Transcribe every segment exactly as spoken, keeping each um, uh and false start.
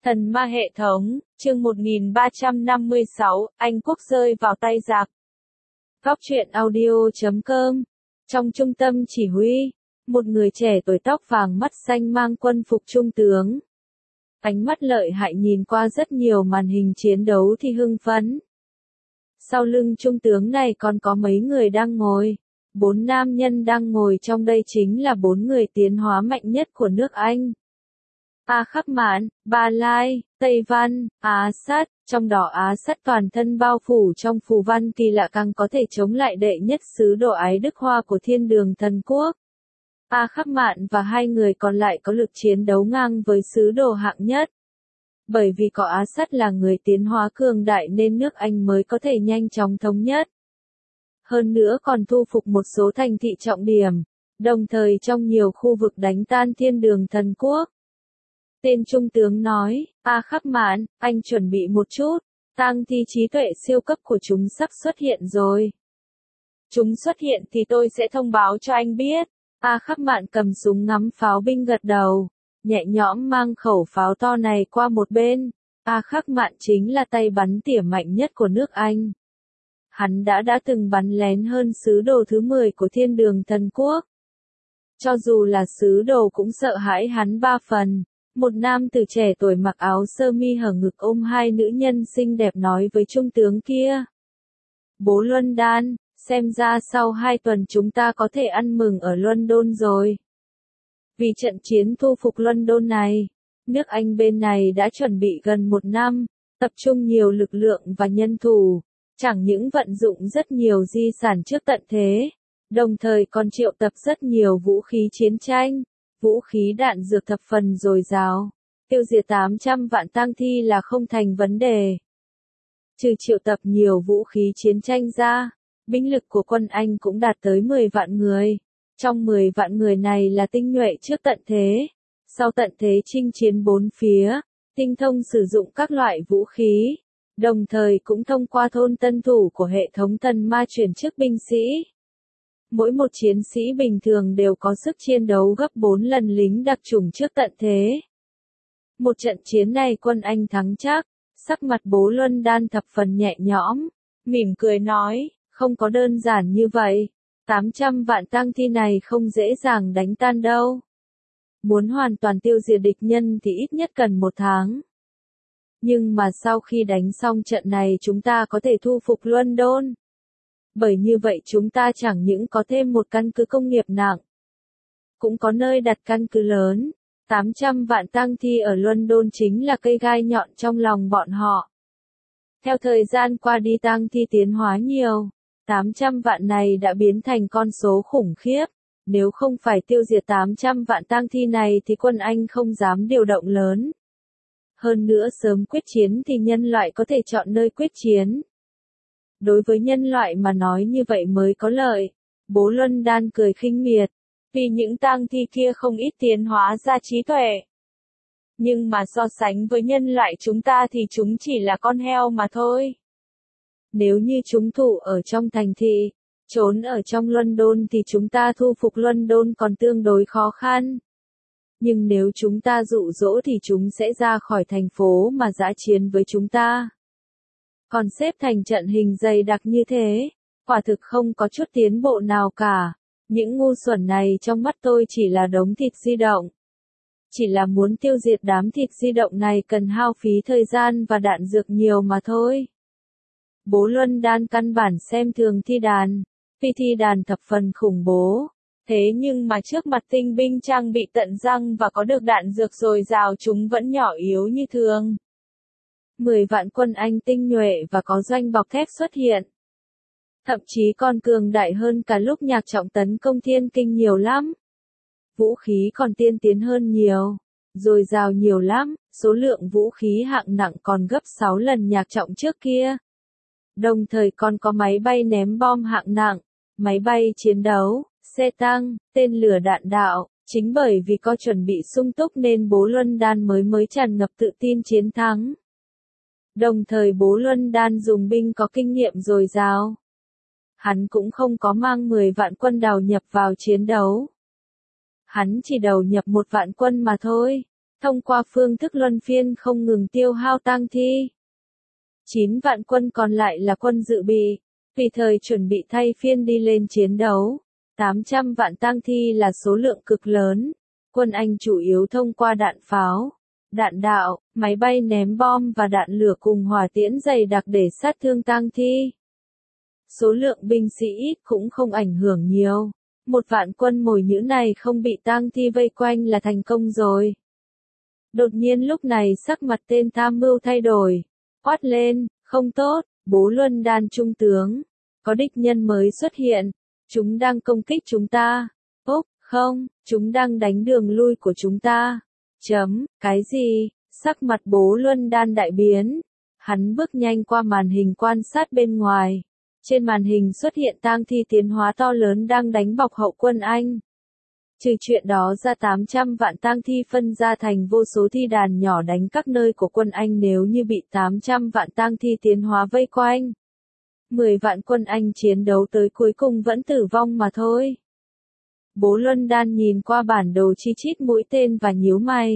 Thần ma hệ thống, chương một nghìn ba trăm năm mươi sáu, Anh quốc rơi vào tay giặc. Góc truyện audio chấm com. Trong trung tâm chỉ huy, một người trẻ tuổi tóc vàng mắt xanh mang quân phục trung tướng. Ánh mắt lợi hại nhìn qua rất nhiều màn hình chiến đấu thì hưng phấn. Sau lưng trung tướng này còn có mấy người đang ngồi. Bốn nam nhân đang ngồi trong đây chính là bốn người tiến hóa mạnh nhất của nước Anh. A Khắc Mạn, Ba Lai, Tây Văn, Á Sắt, trong đó Á Sắt toàn thân bao phủ trong phù văn kỳ lạ càng có thể chống lại đệ nhất sứ đồ Ái Đức Hoa của Thiên Đường Thần Quốc. A Khắc Mạn và hai người còn lại có lực chiến đấu ngang với sứ đồ hạng nhất. Bởi vì có Á Sắt là người tiến hóa cường đại nên nước Anh mới có thể nhanh chóng thống nhất. Hơn nữa còn thu phục một số thành thị trọng điểm, đồng thời trong nhiều khu vực đánh tan Thiên Đường Thần Quốc. Tên trung tướng nói, A Khắc Mạn, anh chuẩn bị một chút, tang thi trí tuệ siêu cấp của chúng sắp xuất hiện rồi. Chúng xuất hiện thì tôi sẽ thông báo cho anh biết. A Khắc Mạn cầm súng ngắm pháo binh gật đầu, nhẹ nhõm mang khẩu pháo to này qua một bên. A Khắc Mạn chính là tay bắn tỉa mạnh nhất của nước Anh. Hắn đã đã từng bắn lén hơn sứ đồ thứ mười của Thiên Đường Thần Quốc. Cho dù là sứ đồ cũng sợ hãi hắn ba phần. Một nam tử trẻ tuổi mặc áo sơ mi hở ngực ôm hai nữ nhân xinh đẹp nói với trung tướng kia. Bố Luân Đan, xem ra sau hai tuần chúng ta có thể ăn mừng ở London rồi. Vì trận chiến thu phục London này, nước Anh bên này đã chuẩn bị gần một năm, tập trung nhiều lực lượng và nhân thủ, chẳng những vận dụng rất nhiều di sản trước tận thế, đồng thời còn triệu tập rất nhiều vũ khí chiến tranh. Vũ khí đạn dược thập phần dồi dào, tiêu diệt tám trăm vạn tang thi là không thành vấn đề. Trừ triệu tập nhiều vũ khí chiến tranh ra, binh lực của quân Anh cũng đạt tới mười vạn người. Trong mười vạn người này là tinh nhuệ trước tận thế, sau tận thế chinh chiến bốn phía, tinh thông sử dụng các loại vũ khí, đồng thời cũng thông qua thôn tân thủ của hệ thống thần ma chuyển chức binh sĩ. Mỗi một chiến sĩ bình thường đều có sức chiến đấu gấp bốn lần lính đặc chủng trước tận thế. Một trận chiến này quân Anh thắng chắc, sắc mặt Bố Luân Đan thập phần nhẹ nhõm, mỉm cười nói, không có đơn giản như vậy, tám trăm vạn tang thi này không dễ dàng đánh tan đâu. Muốn hoàn toàn tiêu diệt địch nhân thì ít nhất cần một tháng. Nhưng mà sau khi đánh xong trận này chúng ta có thể thu phục London. Bởi như vậy chúng ta chẳng những có thêm một căn cứ công nghiệp nặng, cũng có nơi đặt căn cứ lớn. tám trăm vạn tang thi ở London chính là cây gai nhọn trong lòng bọn họ. Theo thời gian qua đi tang thi tiến hóa nhiều, tám trăm vạn này đã biến thành con số khủng khiếp. Nếu không phải tiêu diệt tám trăm vạn tang thi này thì quân Anh không dám điều động lớn. Hơn nữa sớm quyết chiến thì nhân loại có thể chọn nơi quyết chiến. Đối với nhân loại mà nói như vậy mới có lợi. Bố Luân Đan cười khinh miệt. Vì những tang thi kia không ít tiến hóa ra trí tuệ. Nhưng mà so sánh với nhân loại chúng ta thì chúng chỉ là con heo mà thôi. Nếu như chúng thủ ở trong thành thị, trốn ở trong London thì chúng ta thu phục London còn tương đối khó khăn. Nhưng nếu chúng ta dụ dỗ thì chúng sẽ ra khỏi thành phố mà dã chiến với chúng ta. Còn xếp thành trận hình dày đặc như thế, quả thực không có chút tiến bộ nào cả. Những ngu xuẩn này trong mắt tôi chỉ là đống thịt di động. Chỉ là muốn tiêu diệt đám thịt di động này cần hao phí thời gian và đạn dược nhiều mà thôi. Bố Luân Đan căn bản xem thường thi đàn. Phi thi đàn thập phần khủng bố. Thế nhưng mà trước mặt tinh binh trang bị tận răng và có được đạn dược dồi dào chúng vẫn nhỏ yếu như thường. mười vạn quân Anh tinh nhuệ và có doanh bọc thép xuất hiện. Thậm chí còn cường đại hơn cả lúc Nhạc Trọng tấn công Thiên Kinh nhiều lắm. Vũ khí còn tiên tiến hơn nhiều, dồi dào nhiều lắm, số lượng vũ khí hạng nặng còn gấp sáu lần Nhạc Trọng trước kia. Đồng thời còn có máy bay ném bom hạng nặng, máy bay chiến đấu, xe tăng, tên lửa đạn đạo. Chính bởi vì có chuẩn bị sung túc nên Bố Luân Đan mới mới tràn ngập tự tin chiến thắng. Đồng thời Bố Luân Đan dùng binh có kinh nghiệm dồi dào. Hắn cũng không có mang mười vạn quân đầu nhập vào chiến đấu. Hắn chỉ đầu nhập một vạn quân mà thôi. thông qua phương thức luân phiên không ngừng tiêu hao tang thi. chín vạn quân còn lại là quân dự bị, tùy thời chuẩn bị thay phiên đi lên chiến đấu. tám trăm vạn tang thi là số lượng cực lớn. Quân Anh chủ yếu thông qua đạn pháo, đạn đạo, máy bay ném bom và đạn lửa cùng hỏa tiễn dày đặc để sát thương tang thi. Số lượng binh sĩ ít cũng không ảnh hưởng nhiều. Một vạn quân mồi nhữ này không bị tang thi vây quanh là thành công rồi. Đột nhiên lúc này sắc mặt tên tham mưu thay đổi. Quát lên, không tốt, Bố Luân Đan trung tướng. Có địch nhân mới xuất hiện. Chúng đang công kích chúng ta. Úp, không, chúng đang đánh đường lui của chúng ta. Chấm, cái gì? Sắc mặt Bố Luân Đan đại biến. Hắn bước nhanh qua màn hình quan sát bên ngoài. Trên màn hình xuất hiện tang thi tiến hóa to lớn đang đánh bọc hậu quân Anh. Trừ chuyện đó ra tám trăm vạn tang thi phân ra thành vô số thi đàn nhỏ đánh các nơi của quân Anh nếu như bị tám trăm vạn tang thi tiến hóa vây quanh. mười vạn quân Anh chiến đấu tới cuối cùng vẫn tử vong mà thôi. Bố Luân Đan nhìn qua bản đồ chi chít mũi tên và nhíu mày.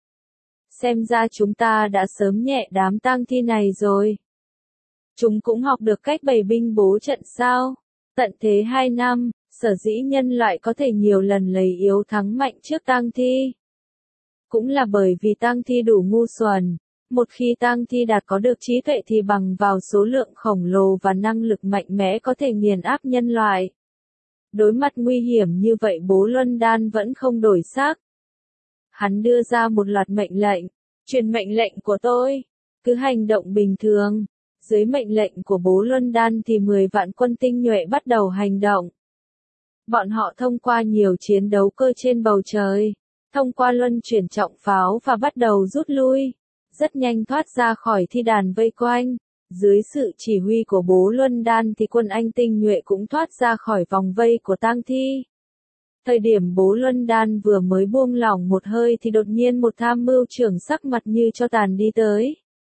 Xem ra chúng ta đã sớm nhẹ đám tang thi này rồi. Chúng cũng học được cách bày binh bố trận sao? Tận thế hai năm, sở dĩ nhân loại có thể nhiều lần lấy yếu thắng mạnh trước tang thi. Cũng là bởi vì tang thi đủ ngu xuẩn. Một khi tang thi đạt có được trí tuệ thì bằng vào số lượng khổng lồ và năng lực mạnh mẽ có thể nghiền áp nhân loại. Đối mặt nguy hiểm như vậy Bố Luân Đan vẫn không đổi sắc. Hắn đưa ra một loạt mệnh lệnh. Truyền mệnh lệnh của tôi. Cứ hành động bình thường. Dưới mệnh lệnh của Bố Luân Đan thì mười vạn quân tinh nhuệ bắt đầu hành động. Bọn họ thông qua nhiều chiến đấu cơ trên bầu trời, thông qua luân chuyển trọng pháo và bắt đầu rút lui. Rất nhanh thoát ra khỏi thi đàn vây quanh. Dưới sự chỉ huy của Bố Luân Đan thì quân Anh tinh nhuệ cũng thoát ra khỏi vòng vây của tang thi. Thời điểm Bố Luân Đan vừa mới buông lỏng một hơi thì đột nhiên một tham mưu trưởng sắc mặt như cho tàn đi tới.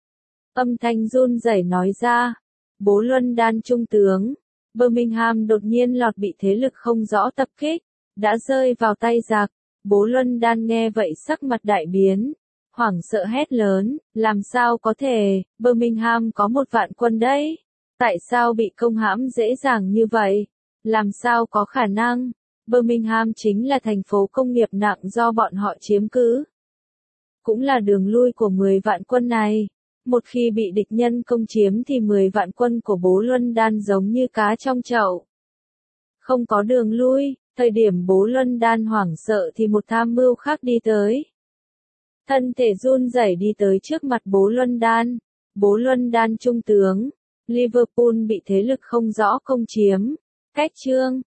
Âm thanh run rẩy nói ra, Bố Luân Đan trung tướng, Birmingham đột nhiên lọt bị thế lực không rõ tập kích, đã rơi vào tay giặc. Bố Luân Đan nghe vậy sắc mặt đại biến, hoảng sợ hét lớn, làm sao có thể, Birmingham có một vạn quân đấy, tại sao bị công hãm dễ dàng như vậy, làm sao có khả năng, Birmingham chính là thành phố công nghiệp nặng do bọn họ chiếm cứ. Cũng là đường lui của mười vạn quân này. Một khi bị địch nhân công chiếm thì mười vạn quân của Bố Luân Đan giống như cá trong chậu. Không có đường lui, thời điểm Bố Luân Đan hoảng sợ thì một tham mưu khác đi tới. Thân thể run rẩy đi tới trước mặt Bố Luân Đan. Bố Luân Đan trung tướng, Liverpool bị thế lực không rõ công chiếm. Cách chương,